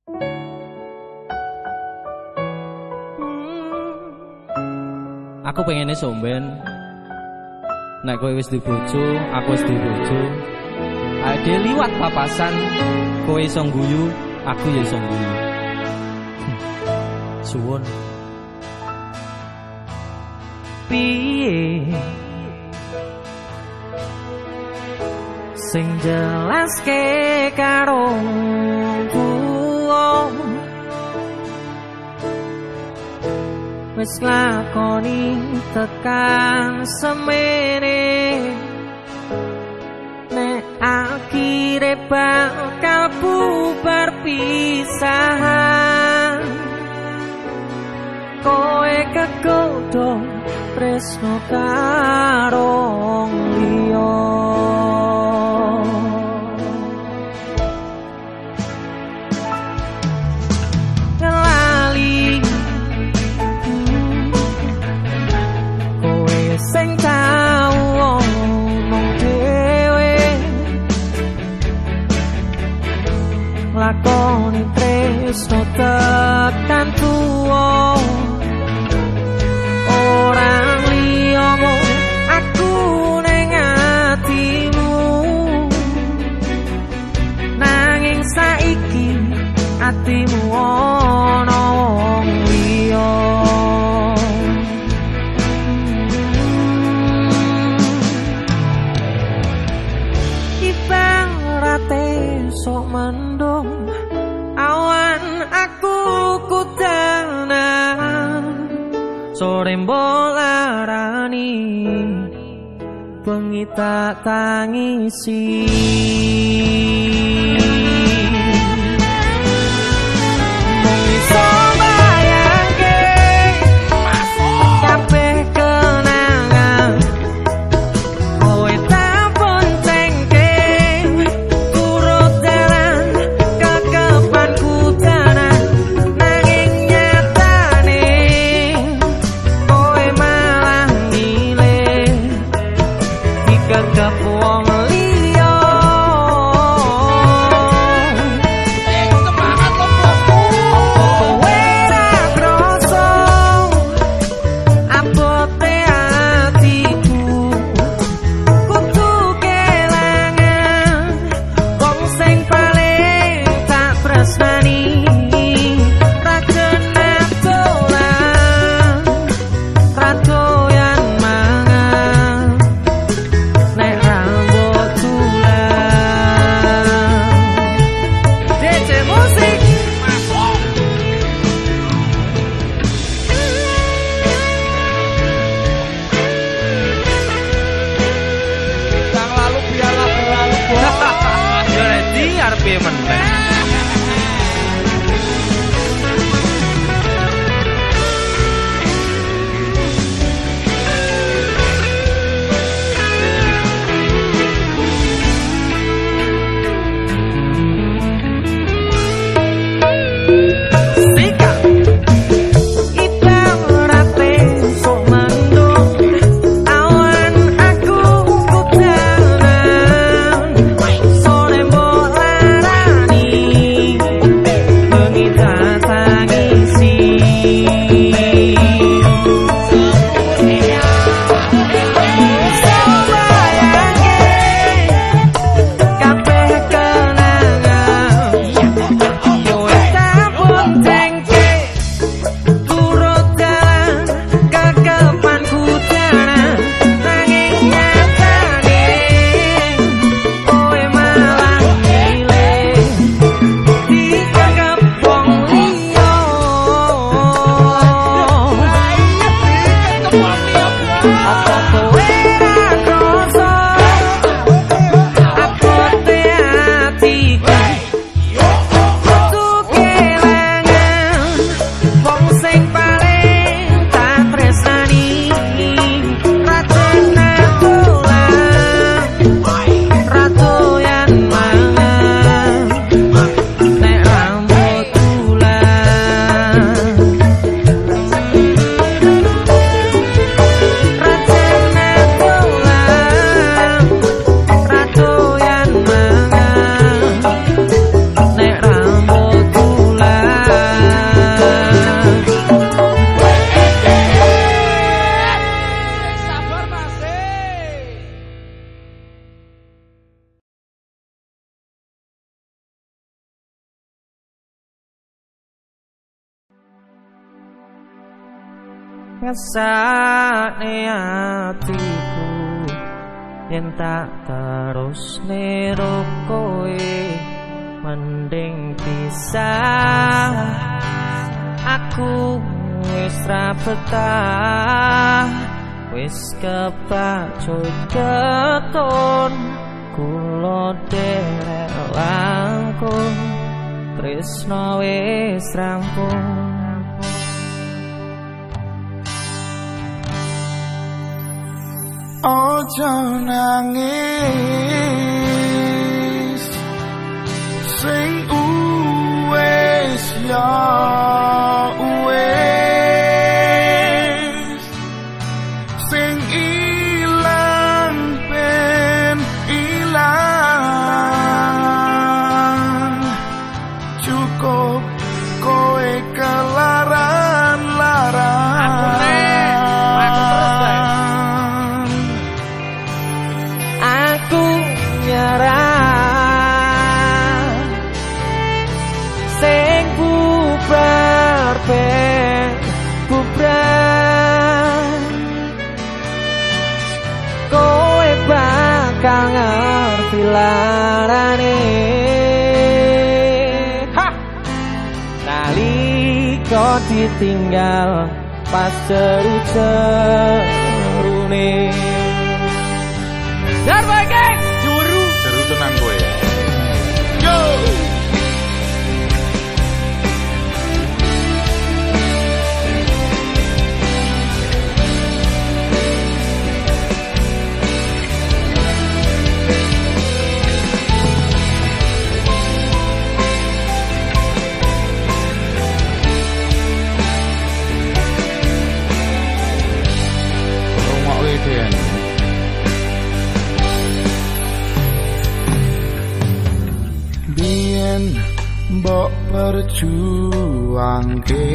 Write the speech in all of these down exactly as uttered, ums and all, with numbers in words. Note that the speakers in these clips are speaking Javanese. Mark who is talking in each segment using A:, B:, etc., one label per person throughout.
A: Aku pengennya somben nek kowe wis dibojo, aku wis dibojo. Ade liwat papasan, kowe iso ngguyu, aku ya iso ngguyu. Suwun. Piye sing jelaske karo wong wis lakoni tekan semene nek akhire bakal bubar pisahan kowe kegodo tresno karo liya sing tau ngomong dhewe lakoni tresno tekan tuwa orang liyamu aku ning atimu nanging saiki atimu ana wong liya sok mendung awan aku kudanan sore mbolarani bengi tak tangisi mung iso bayangke kabeh kenangan kowe tak boncengke turut dalan kekepanku danan nanging nyatane kowe malah milih dikagap wong liya sing semangat lompoku kowe ra kroso abote atiku kudu kelangan wong sing paling tak tresnani ra kenal dolan ra doyan mangan nek rambut tulan D J musik masuk yang lalu biarlah berlalu ya ready arep meneh Sika ibarate sok mendung awan aku kudanan sore mbolarani ngesakne atiku yen tak terus nero kowe mending pisah aku wis ra betah wis kepacut keton kula derek langkung tresno wis rampung.
B: Ojo nangis sing uwes ya uwes sing ilang ben ilang cukup kowe kelaran-laran
A: aku nyerah sing bubar ben bubar kowe bakal ngerti larane ha nalika ditinggal pas seru-serune Darba geng juru
B: seru tenang kowe yo Bien mbok perjuangke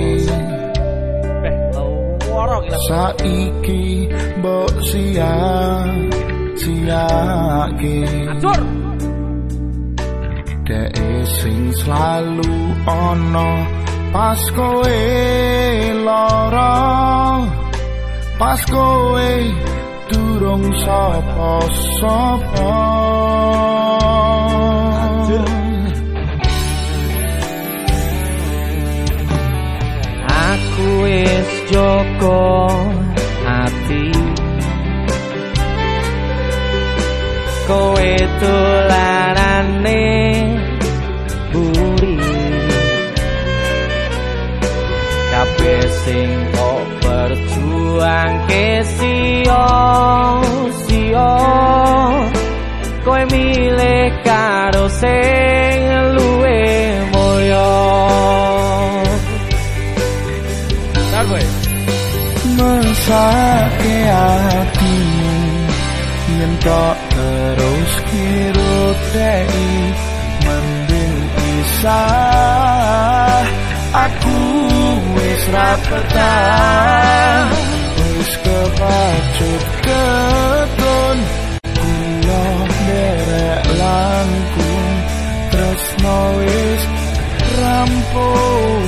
B: saiki mbok sia-siake dek sing selalu ono pas kowe lara pas kowe durung sapa-sapa
A: aku wis joko ati kowe dolanane buri kabeh sing kok berjuangke sia-sia kowe milih karo sing luwe moyo
B: mesake atimu yen kok terus kirutei mending pisah aku wis ra betah wis kepacut keton kula derek langkung tresno wis rampung.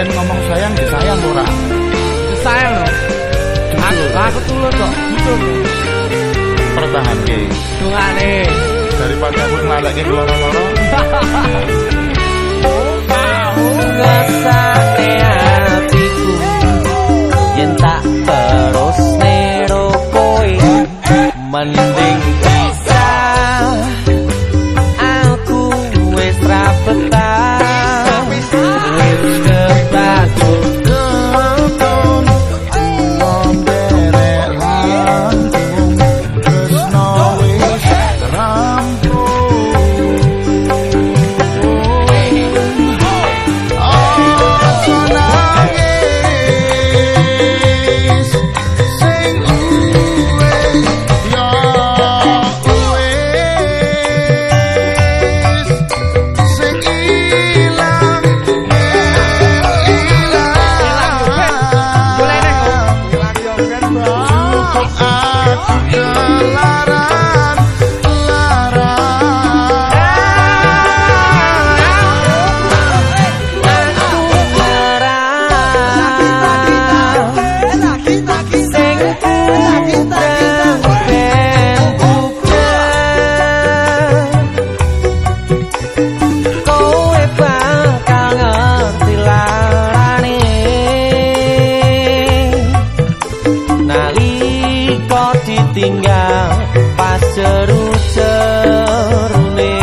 B: yen ngomong sayang disayang ora.
A: Disayang loh. Aku, aku tulus kok. Betul.
B: Pertahanke.
A: Dungane.
B: Daripada aku ngalake keloro-loro.
A: Ngesake hatiku yen tak terus nero kowe mending pisah. Aku wis ra betah wis kebacut
B: keton wong derek lantung tresno wis rampung.
A: Tinggal pas seru-serune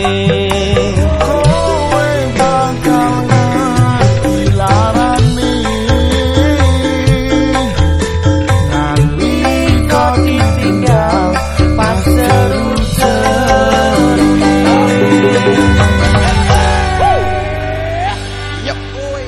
B: kowe bakal ngerti larane nalika
A: ditinggal pas seru-serune. Yep, boy.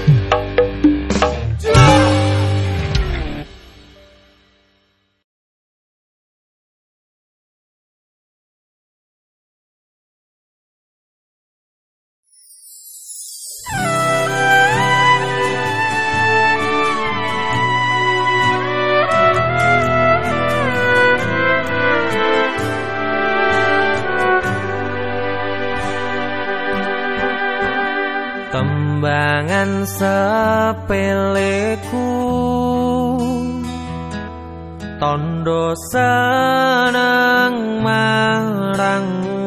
A: Tembangan sepeleku tondo seneng marangmu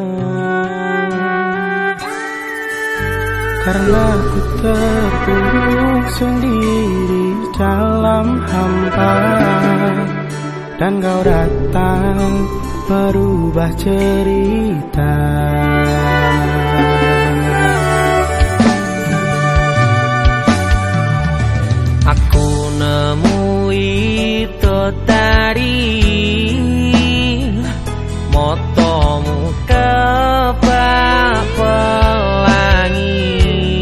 B: karena ku terpuruk sendiri dalam hampa dan kau datang merubah cerita.
A: Aku nemui itu tadi motomu kebak pelangi.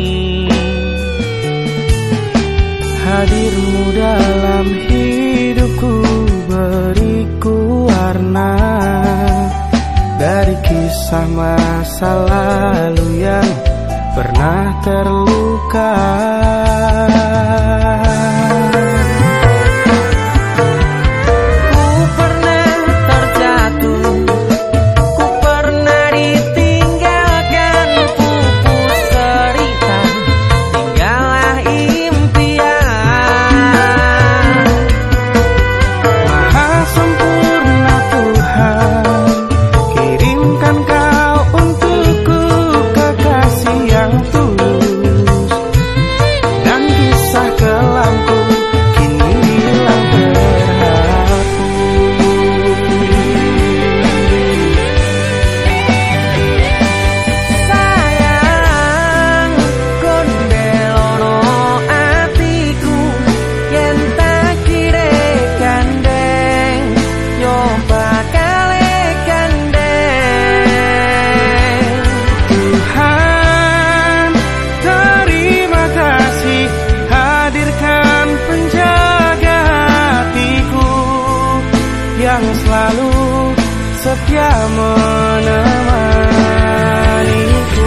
B: Hadirmu dalam hidupku beriku warna dari kisah masa lalu yang pernah terluka.
A: setia menemaniku.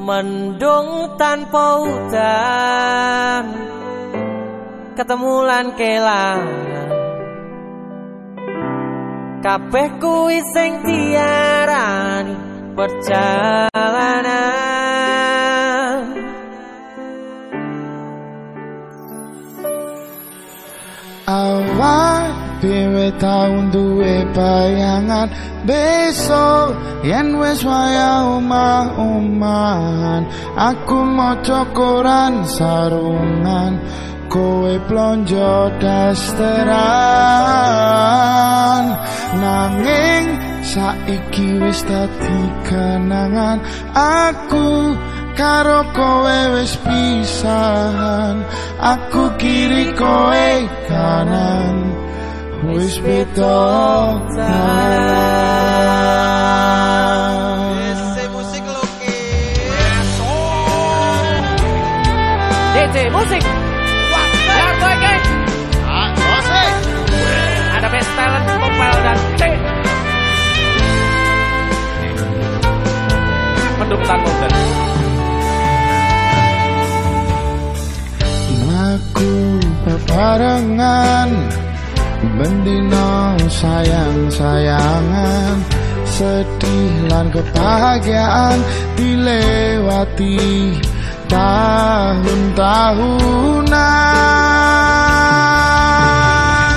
A: Mendung tanpa udan, ketemu lan kelangan, kabeh kuwi sing diarani perjalanan.
B: Awak dhewe tau duwe bayangan besok yen wis waya omah-omahan. Aku maca koran sarungan, kowe plonjo dasteran. Nanging saiki wis dadi kenangan, aku karo kowe wis pisahan. Aku kiri kowe kanan, wis beda dalan.
A: Ese musik lukis. Dede musik. Wah, ya boy geng. Ah, musik. Ada best talent vokal dan C. Mendung tanpa udan.
B: Aku bebarengan bendino sayang-sayangan, sedih lan kebahagiaan dilewati tahun-tahunan.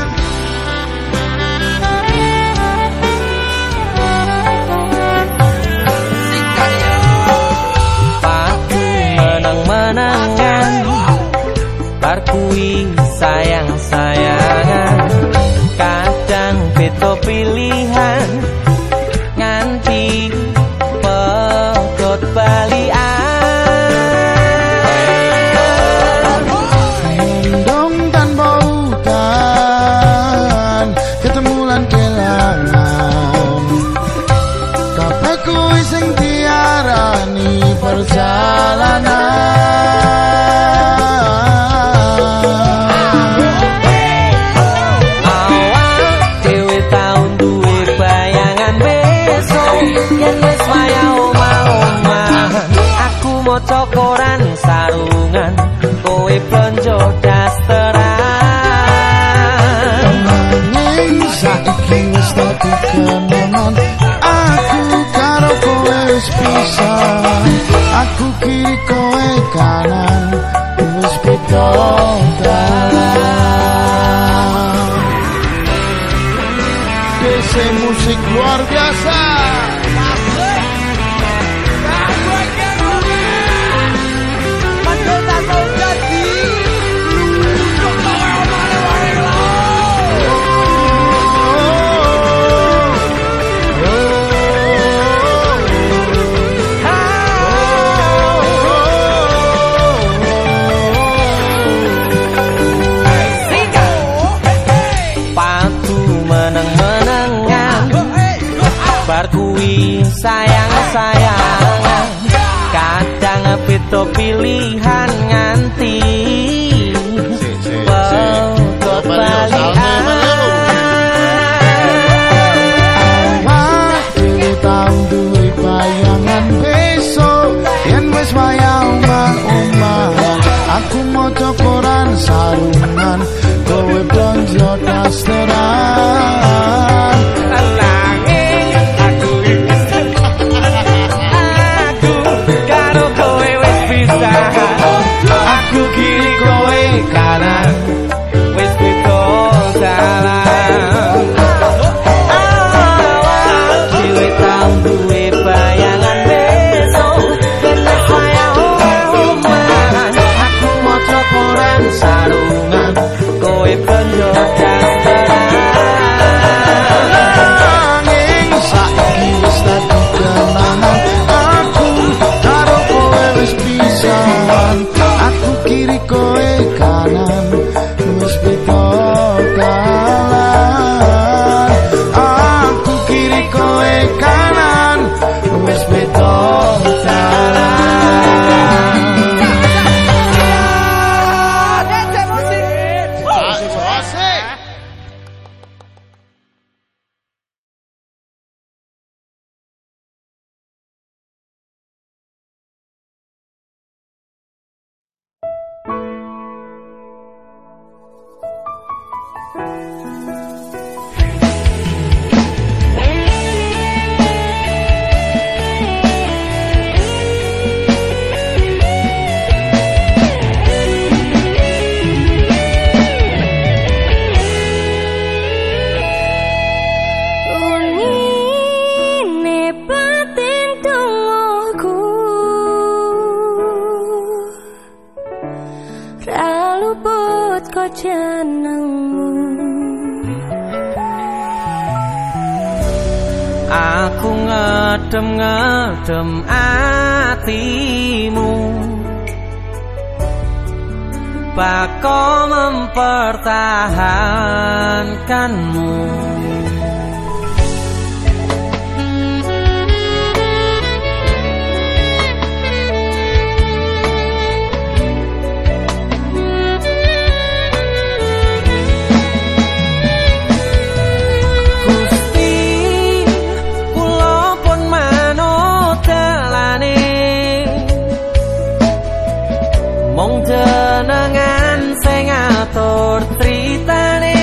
A: Aku menang-menangan, barkui sayang-sayangan, kadang beda pilihan nganti pedot balian.
B: Mendung tanpa udan, ketemu lan kelangan, kabeh kuwi sing diarani perjalanan.
A: Maca koran sarungan, kowe plonjo dasteran.
B: Nanging saiki wis dadi kenangan, aku karo kowe wis pisah. Aku kiri kowe kanan, wis beda dalan. Dese musik luar biasa.
A: Barkui sayang-sayangan, kadang beda pilihan nganti pedot balian.
B: Awak dhewe tau duwe bayangan besok yen wis waya omah-omahan. Aku maca koran sarungan, kowe blonjo dasteran.
A: Aku kiri kowe kanan, wis beda dalan. Awak dhewe tau duwe bayangan besok yen wis waya omah-omahan. Aku maca koran sarungan,
C: jenengmu.
A: Aku ngedem-ngedem atimu, bako mempertahankanmu. Mong jenengan sing ngatur tritane,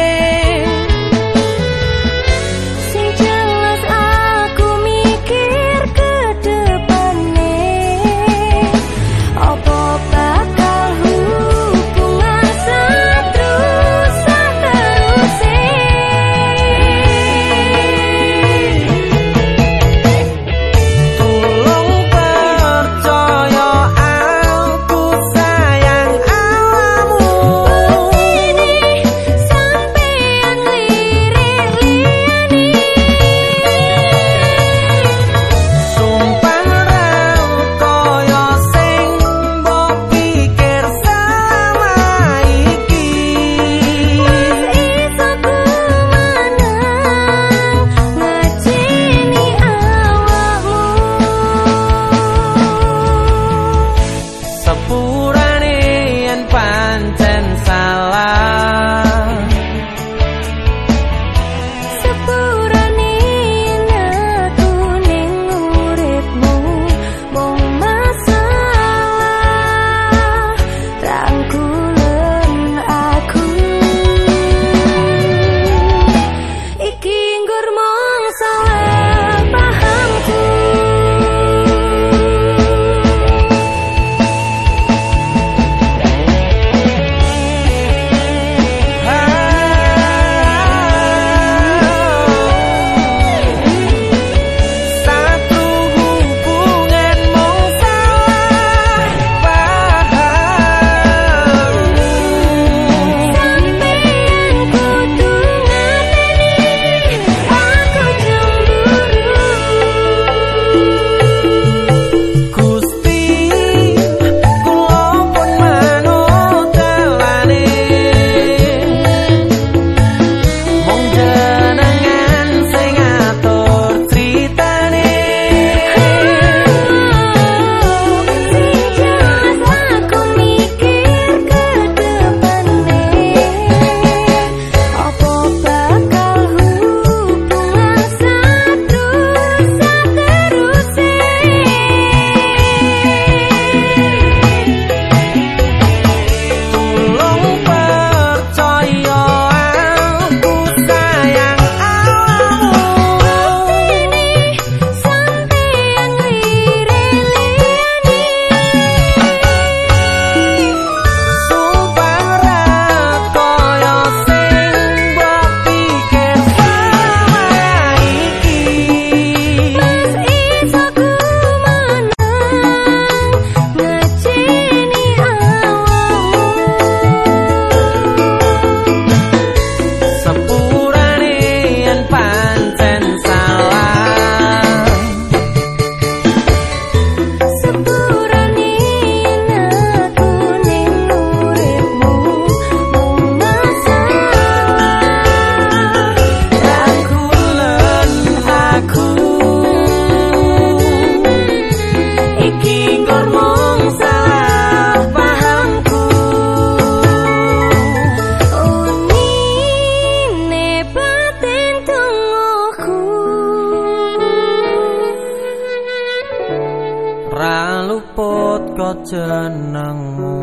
C: sing jelas aku mikir ke depane, apa bakal hubungan seterus seterusé.
A: Tolong percaya jenengmu.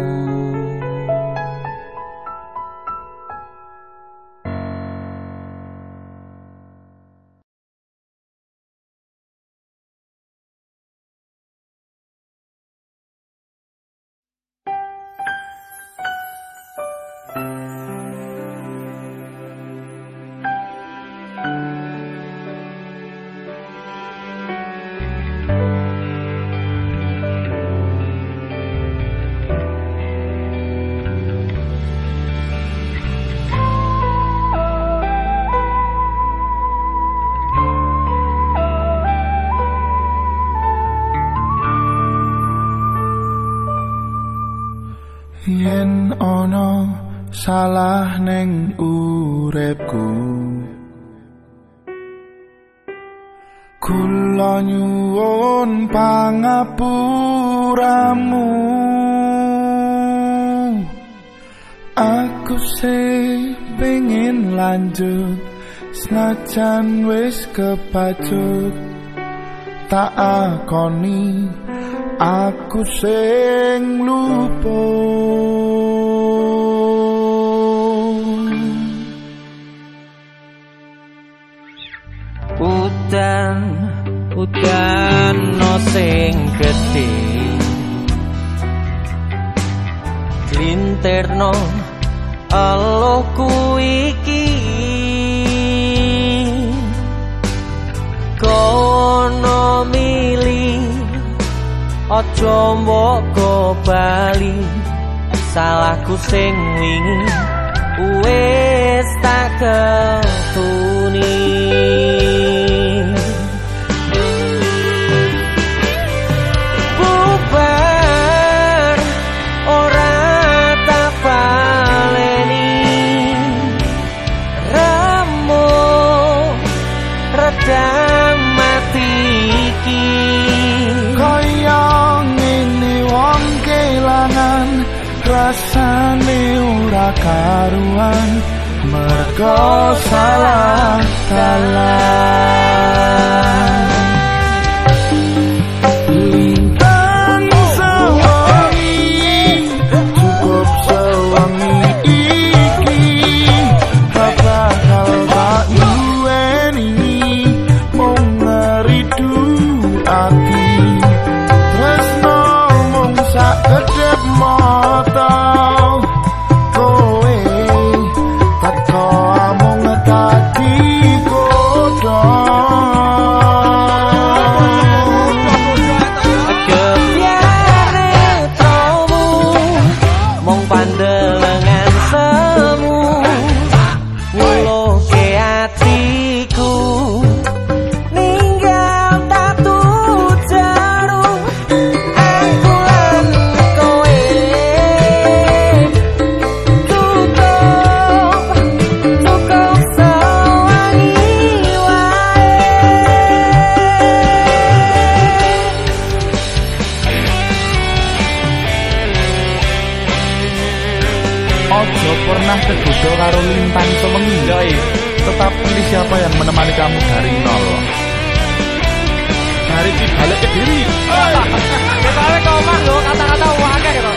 B: yen ana salah ning uripku, kula nyuwun pangapuramu. Aku sih pengen lanjut senajan wis kepacut, tak akoni aku sing lupa.
A: Udan, udan no sing gedhe, glinterno eluku iki. Kono mili aja mbok bali, salahku sing wingi wis tak ketuni. Bubar ora tak baleni, remuk redam mati iki.
B: Kaya ngene wong kelangan rasane ora karuan, mergo salah dalan. Lintang sewangi, cukup sewangi iki, bakal tak duweni mung ngeridu ati. Tresno mung sak kedhep mata, kowe teko amung tadi kodhong.
A: Kebiare tromu mung pandelengan semu, nguluke atiku ninggal tatu jarum. Aku lan kowe cukup, cukup sewangi wae.
B: Ojo pernah tergoda karo lintang sewengi. Tetap pilih siapa yang menemani kamu dari nol. Dari balik ke diri.
A: Balik ke omah lho, kata-kata wakil gitu.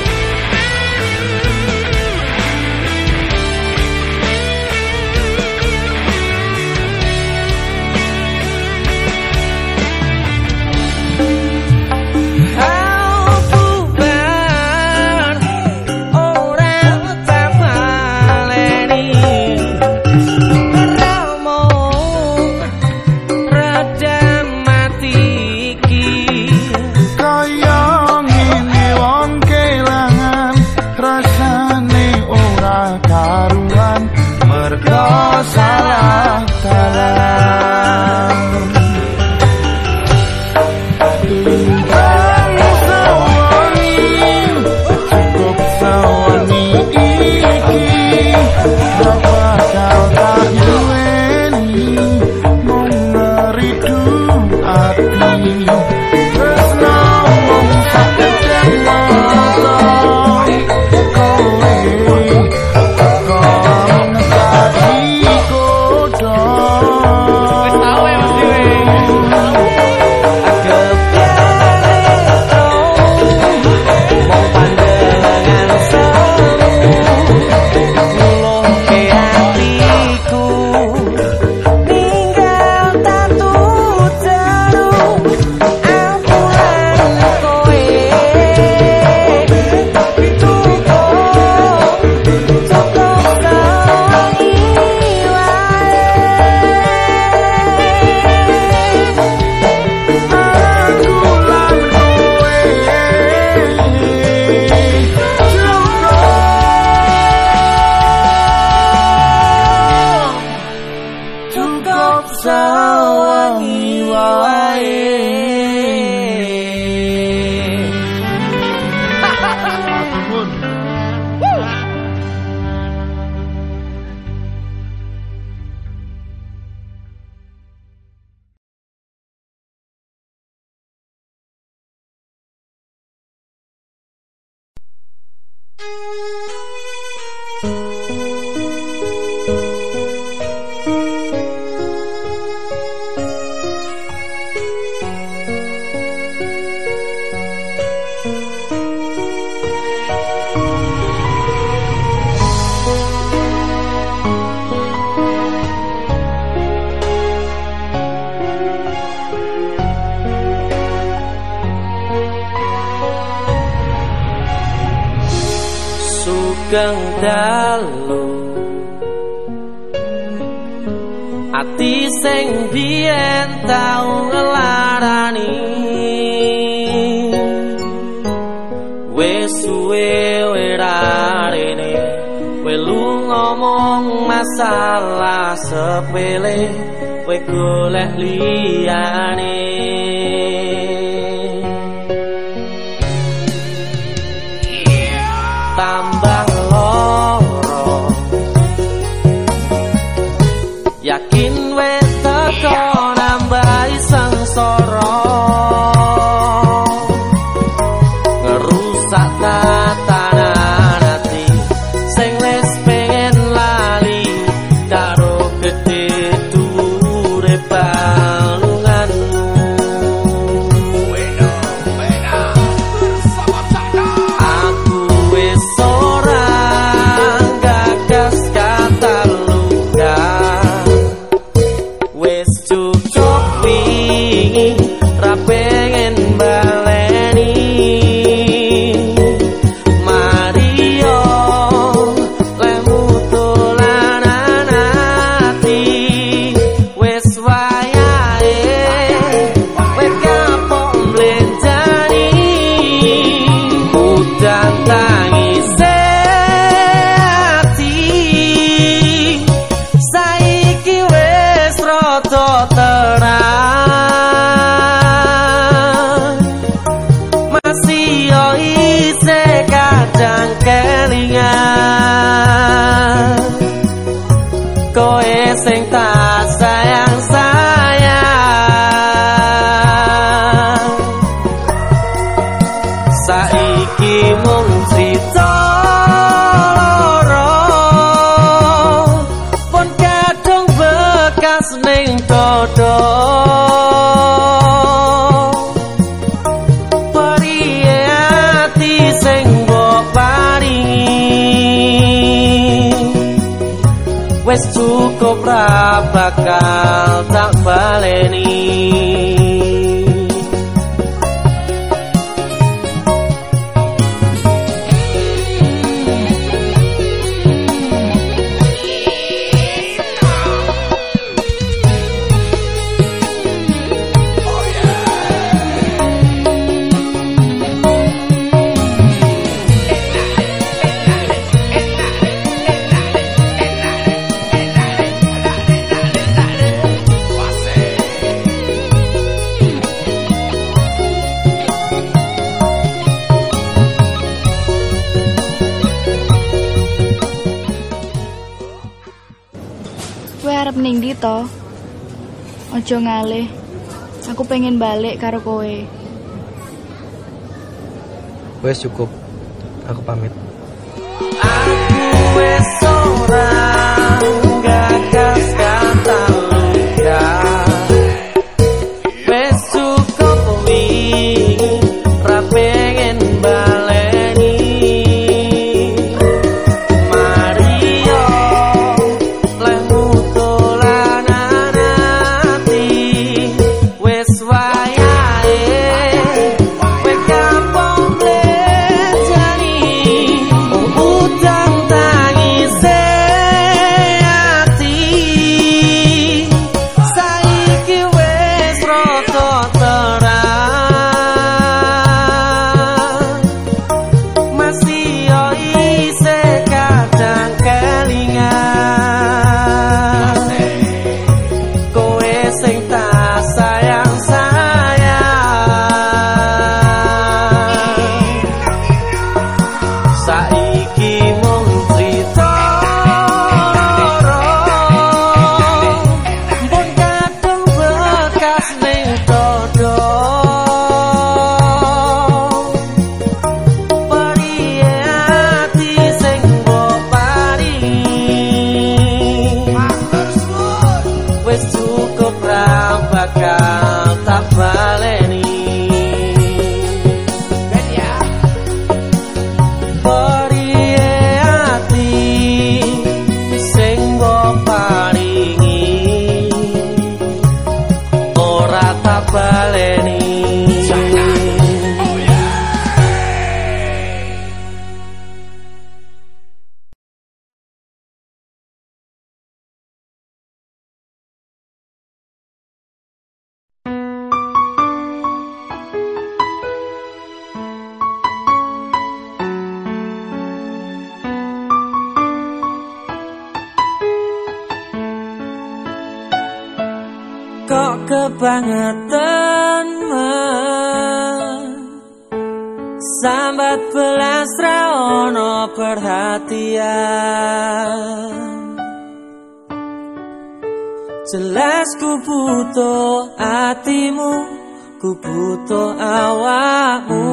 D: sugeng dalu ati sing biyen tau ngelarani wis suwe werarene welu ngomong masalah sepele we golek liyane tambah loro yakin wis teko nambahi sengsara ngerusak tatanan ati sing wis pengen lali karo gedhe dhuwure balunganmu aku wis ora gagas kata luka wis cukup wingi ra pengen baleni Mario lemu dolanan ati wis wayahe wis kapok mlenjani udan tangise ati saiki wis rada terang masih yo isih kadang kelingan koe sing tak sayang sayang saiki mung crita loro pun kadung bekas ning dodo periye ati sing mbok paringi wis cukup ra bakal tak baleni
E: Kowe arep ning ndi to? Aja ngalih. Aku pengen balik karo kowe.
A: Wes cukup. Aku pamit.
D: aku wis ora gagas kata luka wis cukup wingi ra pengen baleni Mario lemu dolanan ati wis wayahe wis kapok mlenjani utang tangise ati kebangetan men sambat belas ra ono perhatian. Jelas ku butuh hatimu, ku butuh awakmu,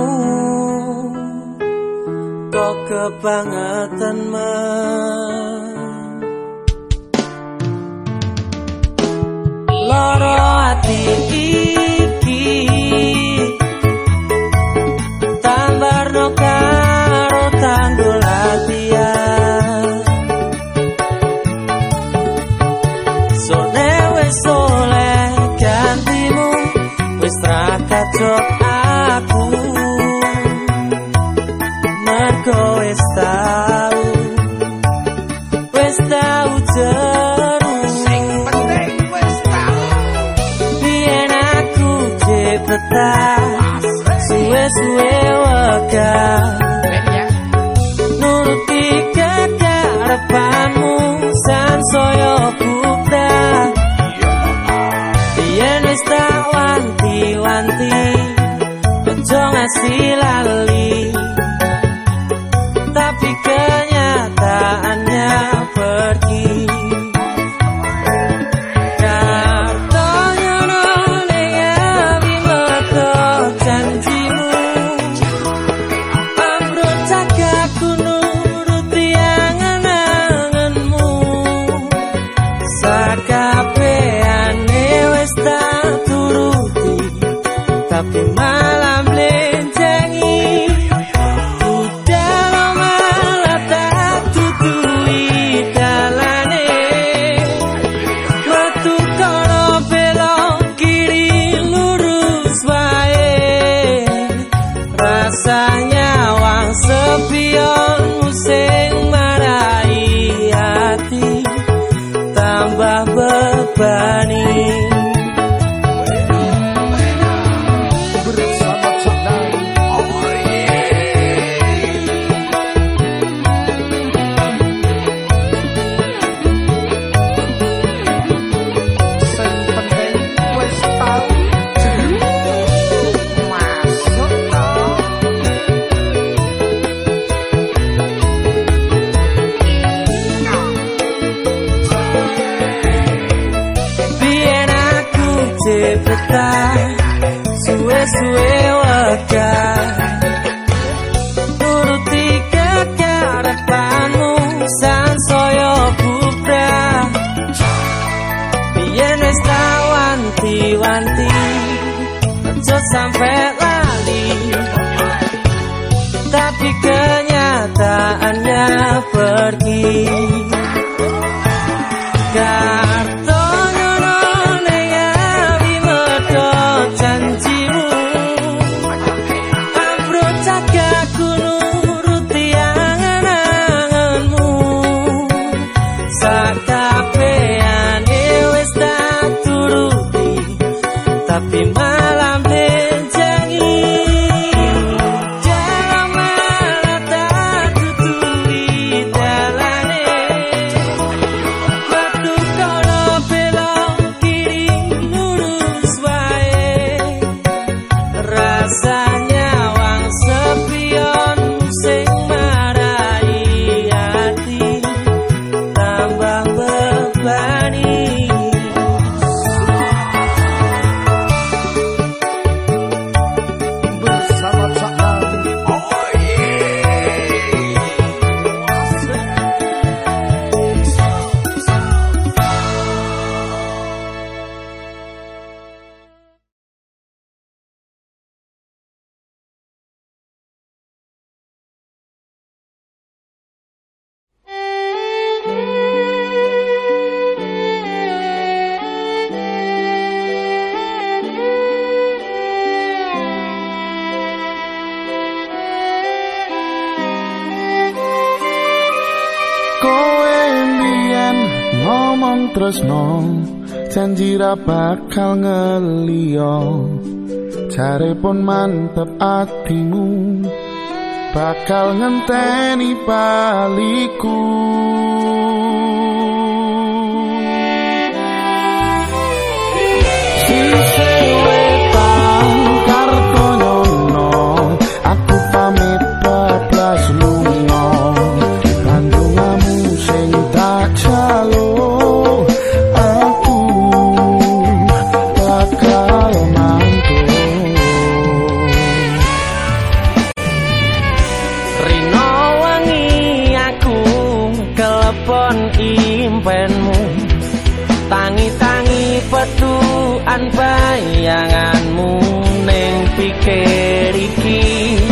D: kok kebangetan men. Loro ati iki tambarno karo tanggul latihan. Sone wis oleh gantimu, wis ra kacok aku, mergo wis tau, wis tau jeru. Sing penting wis tau, biyen aku cepetan, suwe-suwe wegah nuruti kekarepanmu sansaya bubrah. Yen wis tak wanti-wanti ojo ngasih lali, tapi kenyataannya pergi. Tapi malam blencengi udah malah tak tutui dalane, metu kono belok kiri lurus wae. Rasanya wang sepion musing marai hati, tambah bebani. Suwe-suwe wegah nuruti kekarepanmu sansaya bubrah. Biyen wis tak wanti-wanti ojo sampe lali, tapi kenyataannya pergi. Karto tapi malam blencengi jalan malah tak tutui dalane, metu kono belok kiri lurus wae. Rasanya wang sepion sing marai hati, tambah bebani.
B: Tresno janji ra bakal ngeliyo, jare pun mantep atimu bakal ngenteni baliku. Sisa
D: impenmu tangi-tangi petukan bayanganmu ning pikir iki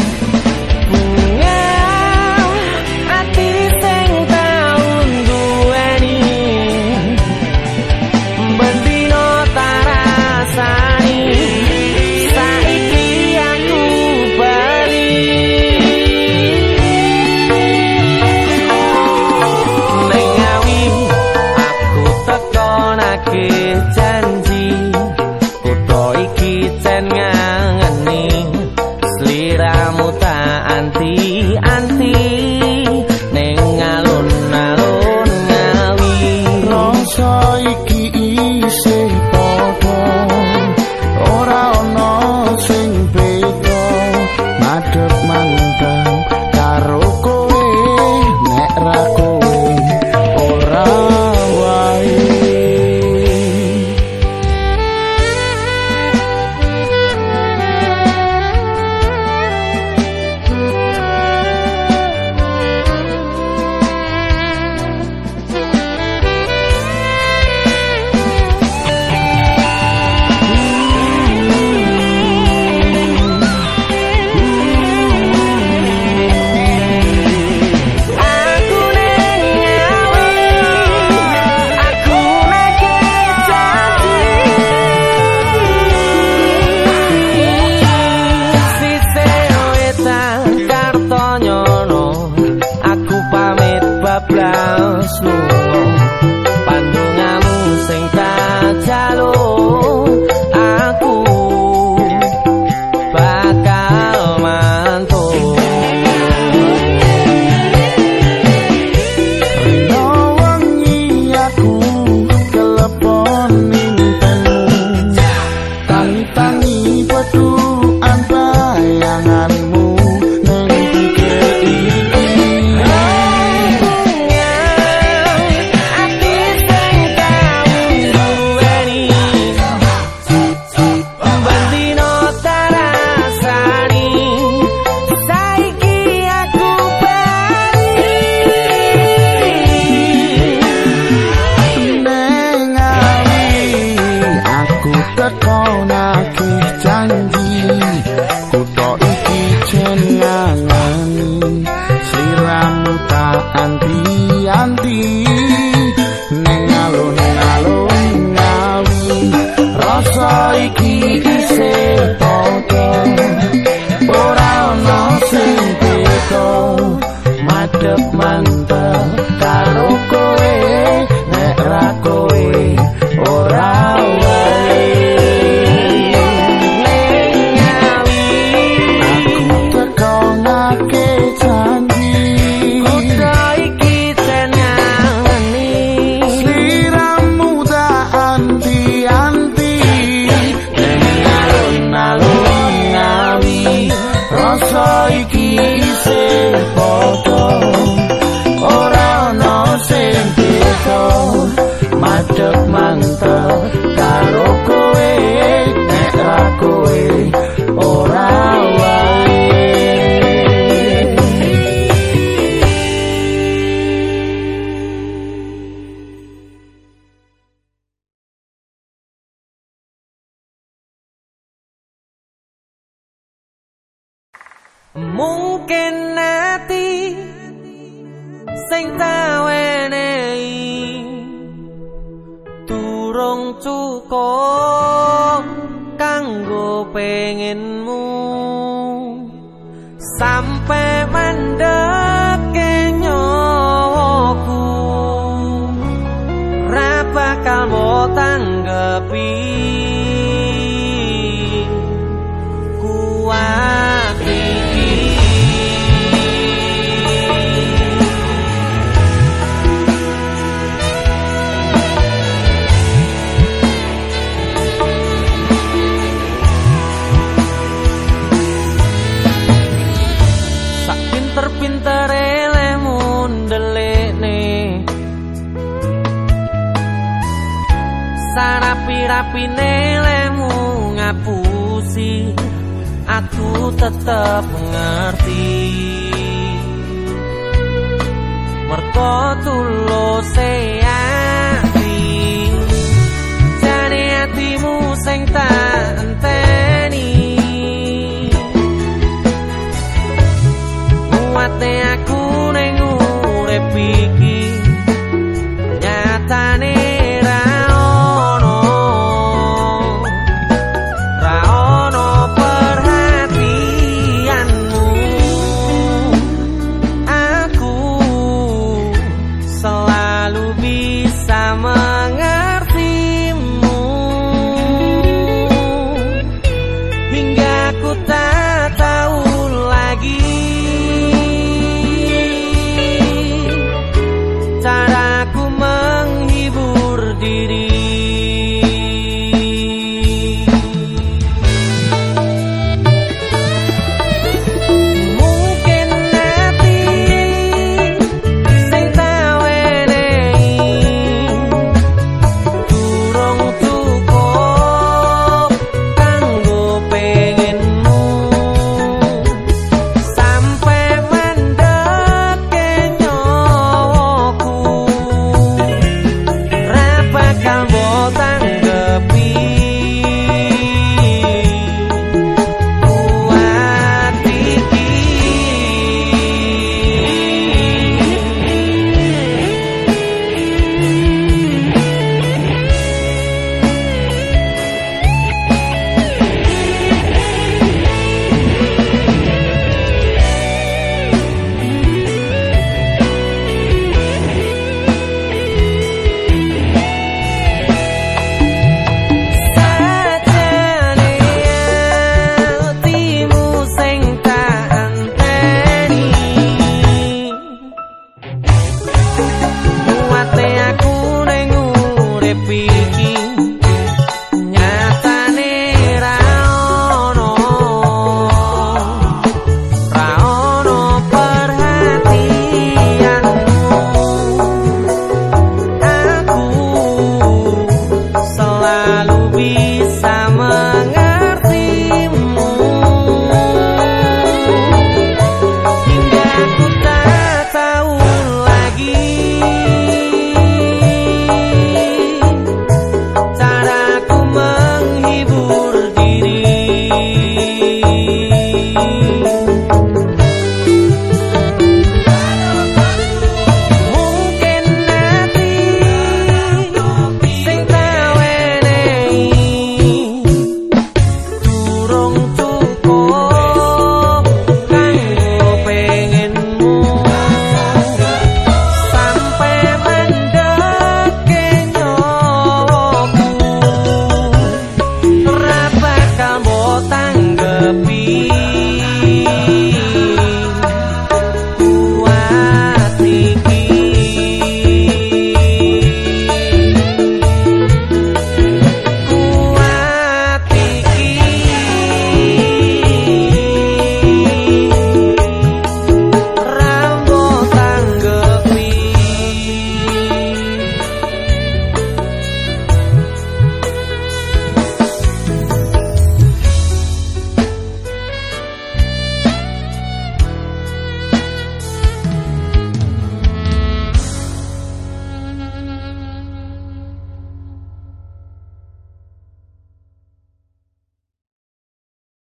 D: bunga ati sing tau duweni bendino tarasani saiki aku bali ning ngawi aku tekonake janji kutho iki jan ngangeni sliramu tak anti-anti ning alun-alun ngawi
B: rasa iki isih padha ora ana sing beda madhep manteng karo kowe nek ra kowe ora wae
D: aku ning ngawi aku neke janji sise wetan Kartonyono aku pamit bablas lunga pandungamu sing tak jaluk aku bakal mantuk
B: rino wengi aku kelepon mimpenmu tangi-tangi petukan bayanganmu ning pikir iki
D: ati sing tau duweni bendino tarasani saiki aku bali
B: ning ngawi aku tekonake janji kutho iki jen ngangeni sliramu tak anti-anti ning alun-alun ngawi rasa iki isih padha ora ana sing beda madhep mantep karo kowe nek ra kowe ora wae aku tekonake janji
D: kutho iki jan ngangeni
B: sliramu tak anti-anti ning alun-alun ngawi rasa iki isih padha ora ana sing beda madhep mantep karo kowe nek ra kowe ora wae
D: mungkin ati sing tawenehi durung cukup kanggo pengenmu sampe mandeke nyawaku ra bakal mbok tanggepi kuat iki sak pinter-pinter elemu ndelekne sarapi-rapine lemu ngapusi aku. aku tetap ngerti merko tuluse ati jane atimu sing tak enten